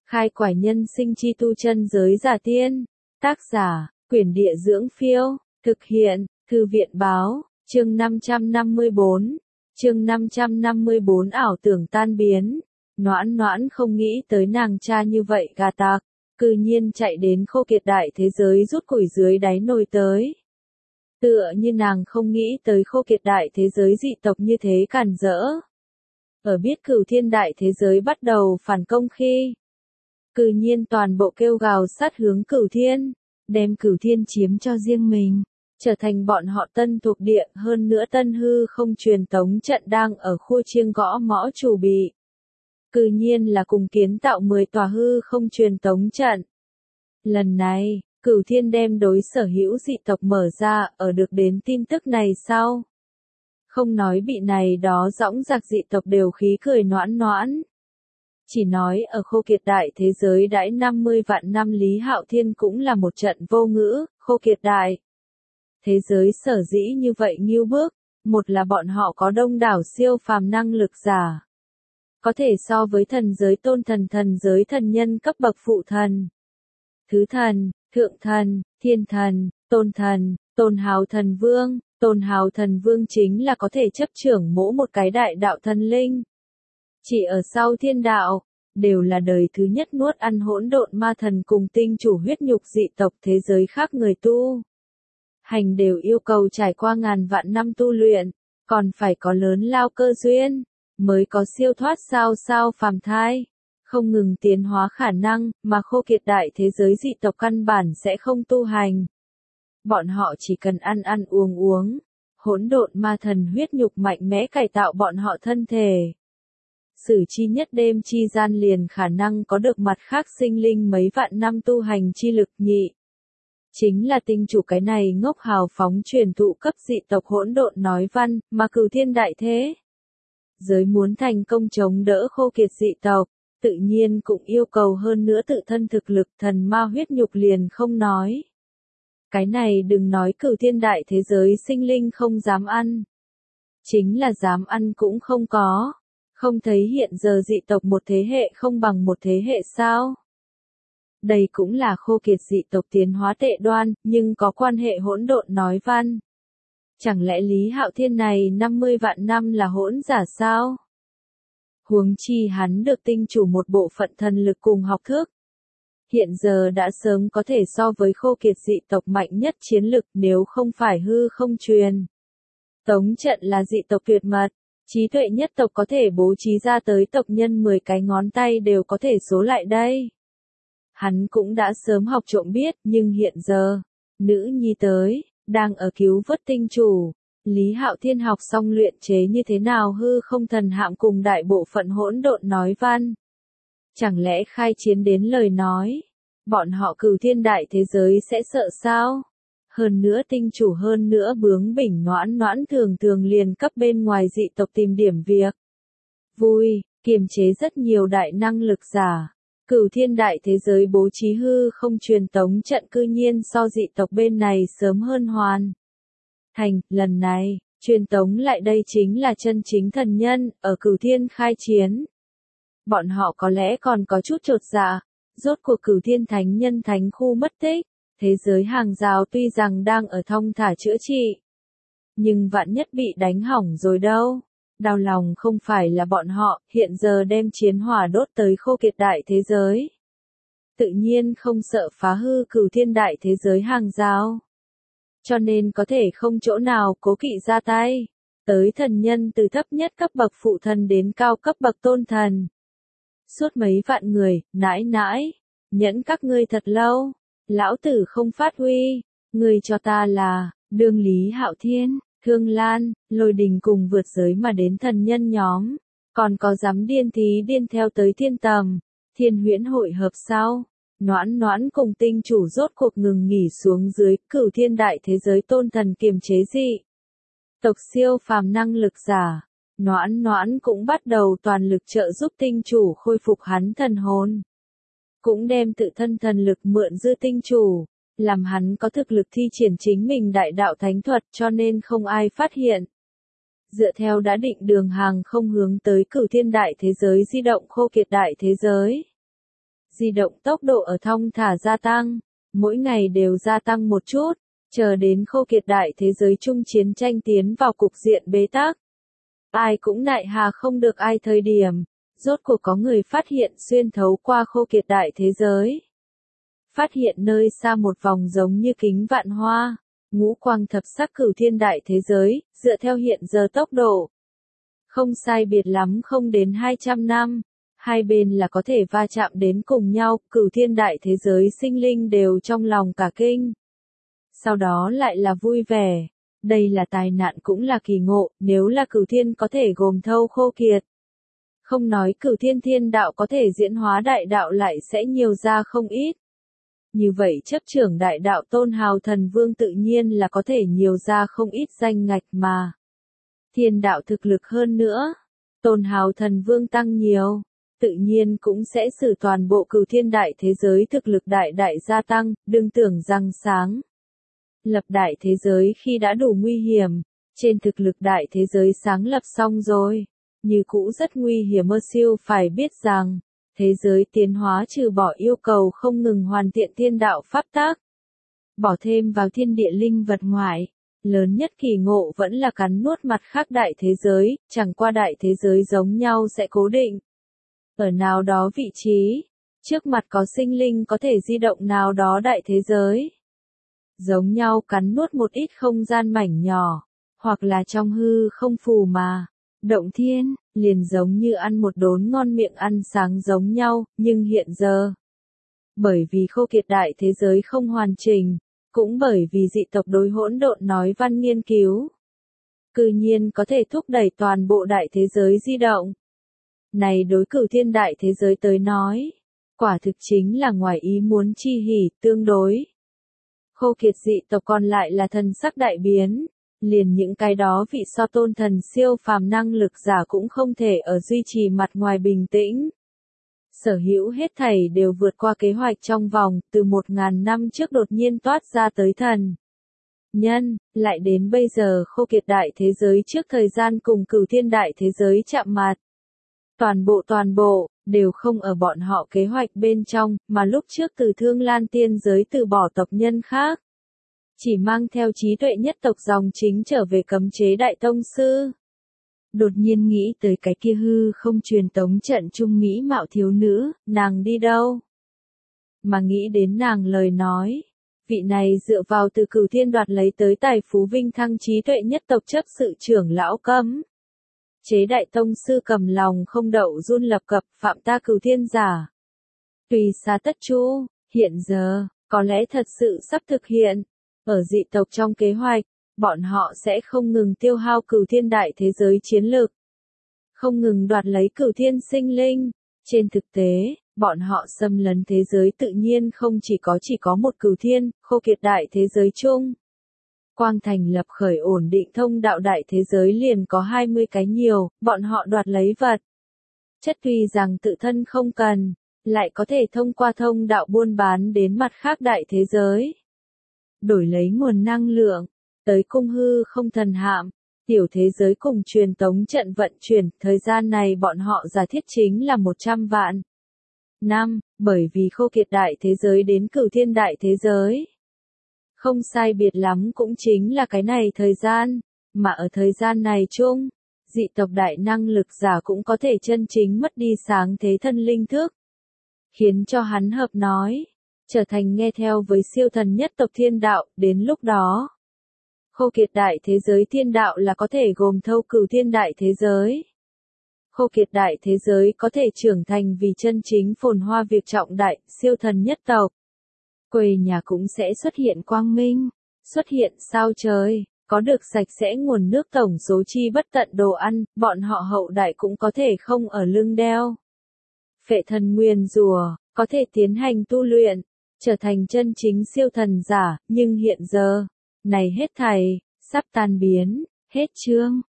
Khai quải nhân sinh chi tu chân giới giả tiên. Tác giả, Quyển Địa Dưỡng Phiêu. Thực hiện, Thư viện Báo. Chương 554. Chương 554 ảo tưởng tan biến. Noãn Noãn không nghĩ tới nàng cha như vậy gà tạc, cư nhiên chạy đến Khô Kiệt đại thế giới rút củi dưới đáy nồi tới. Tựa như nàng không nghĩ tới Khô Kiệt đại thế giới dị tộc như thế cản rỡ. Ở biết Cửu Thiên đại thế giới bắt đầu phản công khi, cư nhiên toàn bộ kêu gào sát hướng Cửu Thiên, đem Cửu Thiên chiếm cho riêng mình, trở thành bọn họ tân thuộc địa. Hơn nữa tân hư không truyền tống trận đang ở khu chiêng gõ mõ chủ bị. Cư nhiên là cùng kiến tạo 10 tòa hư không truyền tống trận. Lần này, Cửu Thiên đem đối sở hữu dị tộc mở ra. Ở được đến tin tức này sau, không nói bị này đó dõng dạc dị tộc đều khí cười Noãn Noãn. Chỉ nói ở Khô Kiệt đại thế giới đãi 50 vạn năm Lý Hạo Thiên cũng là một trận vô ngữ. Khô Kiệt đại thế giới sở dĩ như vậy nghiêu bước, một là bọn họ có đông đảo siêu phàm năng lực giả, có thể so với thần giới tôn thần, thần giới thần nhân cấp bậc phụ thần, thứ thần, thượng thần, thiên thần, tôn hào thần vương. Tôn hào thần vương chính là có thể chấp trưởng mỗi một cái đại đạo thần linh. Chỉ ở sau thiên đạo, đều là đời thứ nhất nuốt ăn hỗn độn ma thần cùng tinh chủ huyết nhục dị tộc. Thế giới khác người tu hành đều yêu cầu trải qua ngàn vạn năm tu luyện, còn phải có lớn lao cơ duyên, mới có siêu thoát sao phàm thai, không ngừng tiến hóa khả năng, mà Khô Kiệt đại thế giới dị tộc căn bản sẽ không tu hành. Bọn họ chỉ cần ăn uống, hỗn độn ma thần huyết nhục mạnh mẽ cải tạo bọn họ thân thể. Sử chi nhất đêm chi gian liền khả năng có được mặt khác sinh linh mấy vạn năm tu hành chi lực. Nhị chính là tinh chủ cái này ngốc hào phóng truyền thụ cấp dị tộc hỗn độn nói văn, mà Cửu Thiên đại thế giới muốn thành công chống đỡ Khô Kiệt dị tộc, tự nhiên cũng yêu cầu hơn nữa tự thân thực lực. Thần ma huyết nhục liền không nói. Cái này đừng nói Cửu Thiên đại thế giới sinh linh không dám ăn, chính là dám ăn cũng không có. Không thấy hiện giờ dị tộc một thế hệ không bằng một thế hệ sao? Đây cũng là Khô Kiệt dị tộc tiến hóa tệ đoan, nhưng có quan hệ hỗn độn nói văn. Chẳng lẽ Lý Hạo Thiên này 50 vạn năm là hỗn giả sao? Huống chi hắn được tinh chủ một bộ phận thần lực cùng học thức. Hiện giờ đã sớm có thể so với Khô Kiệt dị tộc mạnh nhất chiến lực. Nếu không phải hư không truyền tống trận là dị tộc tuyệt mật, trí tuệ nhất tộc có thể bố trí ra tới tộc nhân 10 cái ngón tay đều có thể số lại đây. Hắn cũng đã sớm học trộm biết, nhưng hiện giờ, nữ nhi tới, đang ở cứu vớt tinh chủ. Lý Hạo Thiên học xong luyện chế như thế nào hư không thần hạm cùng đại bộ phận hỗn độn nói văn. Chẳng lẽ khai chiến đến lời nói, bọn họ Cửu Thiên đại thế giới sẽ sợ sao? Hơn nữa tinh chủ hơn nữa bướng bỉnh Noãn Noãn thường liền cấp bên ngoài dị tộc tìm điểm việc vui, kiềm chế rất nhiều đại năng lực giả. Cửu Thiên đại thế giới bố trí hư không truyền tống trận cư nhiên so dị tộc bên này sớm hơn hoàn thành. Lần này, truyền tống lại đây chính là chân chính thần nhân, ở Cửu Thiên khai chiến. Bọn họ có lẽ còn có chút chột dạ, rốt cuộc Cửu Thiên thánh nhân thánh khu mất tích. Thế giới hàng rào tuy rằng đang ở thong thả chữa trị, nhưng vạn nhất bị đánh hỏng rồi đâu. Đau lòng không phải là bọn họ, hiện giờ đem chiến hỏa đốt tới Khô Kiệt đại thế giới. Tự nhiên không sợ phá hư Cửu Thiên đại thế giới hàng rào. Cho nên có thể không chỗ nào cố kỵ ra tay. Tới thần nhân từ thấp nhất cấp bậc phụ thần đến cao cấp bậc tôn thần. Suốt mấy vạn người, nãi, nhẫn các ngươi thật lâu. Lão tử không phát huy, người cho ta là, đương Lý Hạo Thiên, Thương Lan, Lôi Đình cùng vượt giới mà đến thần nhân nhóm, còn có dám điên thí điên theo tới thiên tầm, thiên huyễn hội hợp sau. Noãn Noãn cùng tinh chủ rốt cuộc ngừng nghỉ xuống dưới. Cửu Thiên đại thế giới tôn thần kiềm chế dị tộc siêu phàm năng lực giả. Noãn Noãn cũng bắt đầu toàn lực trợ giúp tinh chủ khôi phục hắn thần hồn. Cũng đem tự thân thần lực mượn dư tinh chủ, làm hắn có thực lực thi triển chính mình đại đạo thánh thuật, cho nên không ai phát hiện. Dựa theo đã định đường hàng không hướng tới Cửu Thiên đại thế giới di động Khô Kiệt đại thế giới. di động tốc độ ở thong thả gia tăng, mỗi ngày đều gia tăng một chút, chờ đến khô kiệt đại thế giới chung chiến tranh tiến vào cục diện bế tắc. Ai cũng nại hà không được ai thời điểm, rốt cuộc có người phát hiện xuyên thấu qua khô kiệt đại thế giới. Phát hiện nơi xa một vòng giống như kính vạn hoa, ngũ quang thập sắc cửu thiên đại thế giới, dựa theo hiện giờ tốc độ. Không sai biệt lắm không đến 200 năm, hai bên là có thể va chạm đến cùng nhau, cửu thiên đại thế giới sinh linh đều trong lòng cả kinh. Sau đó lại là vui vẻ, đây là tai nạn cũng là kỳ ngộ, nếu là cửu thiên có thể gồm thâu khô kiệt. Không nói cửu thiên thiên đạo có thể diễn hóa đại đạo lại sẽ nhiều ra không ít. Như vậy chấp trưởng đại đạo Tôn Hào Thần Vương tự nhiên là có thể nhiều ra không ít danh ngạch mà. Thiên đạo thực lực hơn nữa, Tôn Hào Thần Vương tăng nhiều, tự nhiên cũng sẽ sử toàn bộ cửu thiên đại thế giới thực lực đại đại gia tăng, đừng tưởng rằng sáng. Lập đại thế giới khi đã đủ nguy hiểm, trên thực lực đại thế giới sáng lập xong rồi, như cũ rất nguy hiểm mơ siêu phải biết rằng, thế giới tiến hóa trừ bỏ yêu cầu không ngừng hoàn thiện thiên đạo pháp tác. Bỏ thêm vào thiên địa linh vật ngoại, lớn nhất kỳ ngộ vẫn là cắn nuốt mặt khác đại thế giới, chẳng qua đại thế giới giống nhau sẽ cố định. Ở nào đó vị trí, trước mặt có sinh linh có thể di động nào đó đại thế giới. Giống nhau cắn nuốt một ít không gian mảnh nhỏ, hoặc là trong hư không phù mà. Động thiên, liền giống như ăn một đốn ngon miệng ăn sáng giống nhau, nhưng hiện giờ. Bởi vì khô kiệt đại thế giới không hoàn chỉnh, cũng bởi vì dị tộc đối hỗn độn nói văn nghiên cứu. Cư nhiên có thể thúc đẩy toàn bộ đại thế giới di động. Này đối cửu thiên đại thế giới tới nói, quả thực chính là ngoài ý muốn chi hỉ, tương đối. Khô kiệt dị tộc còn lại là thần sắc đại biến. Liền những cái đó vị so tôn thần siêu phàm năng lực giả cũng không thể ở duy trì mặt ngoài bình tĩnh. Sở hữu hết thảy đều vượt qua kế hoạch trong vòng, từ 1000 năm trước đột nhiên toát ra tới thần. Nhân, lại đến bây giờ khô kiệt đại thế giới trước thời gian cùng cửu thiên đại thế giới chạm mặt. Toàn bộ, đều không ở bọn họ kế hoạch bên trong, mà lúc trước từ Thương Lan tiên giới từ bỏ tộc nhân khác. Chỉ mang theo trí tuệ nhất tộc dòng chính trở về cấm chế đại tông sư. Đột nhiên nghĩ tới cái kia hư không truyền tống trận trung mỹ mạo thiếu nữ, nàng đi đâu? Mà nghĩ đến nàng lời nói, vị này dựa vào từ cửu thiên đoạt lấy tới tài phú vinh thăng trí tuệ nhất tộc chấp sự trưởng lão cấm. Chế đại tông sư cầm lòng không đậu run lập cập phạm ta cửu thiên giả. Tùy xa tất chu, hiện giờ, có lẽ thật sự sắp thực hiện. Ở dị tộc trong kế hoạch, bọn họ sẽ không ngừng tiêu hao cửu thiên đại thế giới chiến lược. Không ngừng đoạt lấy cửu thiên sinh linh. Trên thực tế, bọn họ xâm lấn thế giới tự nhiên không chỉ có một cửu thiên, khô kiệt đại thế giới chung. Quang thành lập khởi ổn định thông đạo đại thế giới liền có 20 cái nhiều, bọn họ đoạt lấy vật. Chất tuy rằng tự thân không cần, lại có thể thông qua thông đạo buôn bán đến mặt khác đại thế giới. Đổi lấy nguồn năng lượng, tới cung hư không thần hạm, tiểu thế giới cùng truyền tống trận vận chuyển, thời gian này bọn họ giả thiết chính là 100 vạn năm, bởi vì khô kiệt đại thế giới đến cửu thiên đại thế giới. Không sai biệt lắm cũng chính là cái này thời gian, mà ở thời gian này chung, dị tộc đại năng lực giả cũng có thể chân chính mất đi sáng thế thân linh thức. Khiến cho hắn hợp nói. Trở thành nghe theo với siêu thần nhất tộc thiên đạo, đến lúc đó. Khô kiệt đại thế giới thiên đạo là có thể gồm thâu cửu thiên đại thế giới. Khô kiệt đại thế giới có thể trưởng thành vì chân chính phồn hoa việc trọng đại, siêu thần nhất tộc. Quê nhà cũng sẽ xuất hiện quang minh, xuất hiện sao trời, có được sạch sẽ nguồn nước tổng số chi bất tận đồ ăn, bọn họ hậu đại cũng có thể không ở lưng đeo. Phệ thần nguyền rùa, có thể tiến hành tu luyện. Trở thành chân chính siêu thần giả, nhưng hiện giờ, này hết thảy, sắp tan biến, hết chương.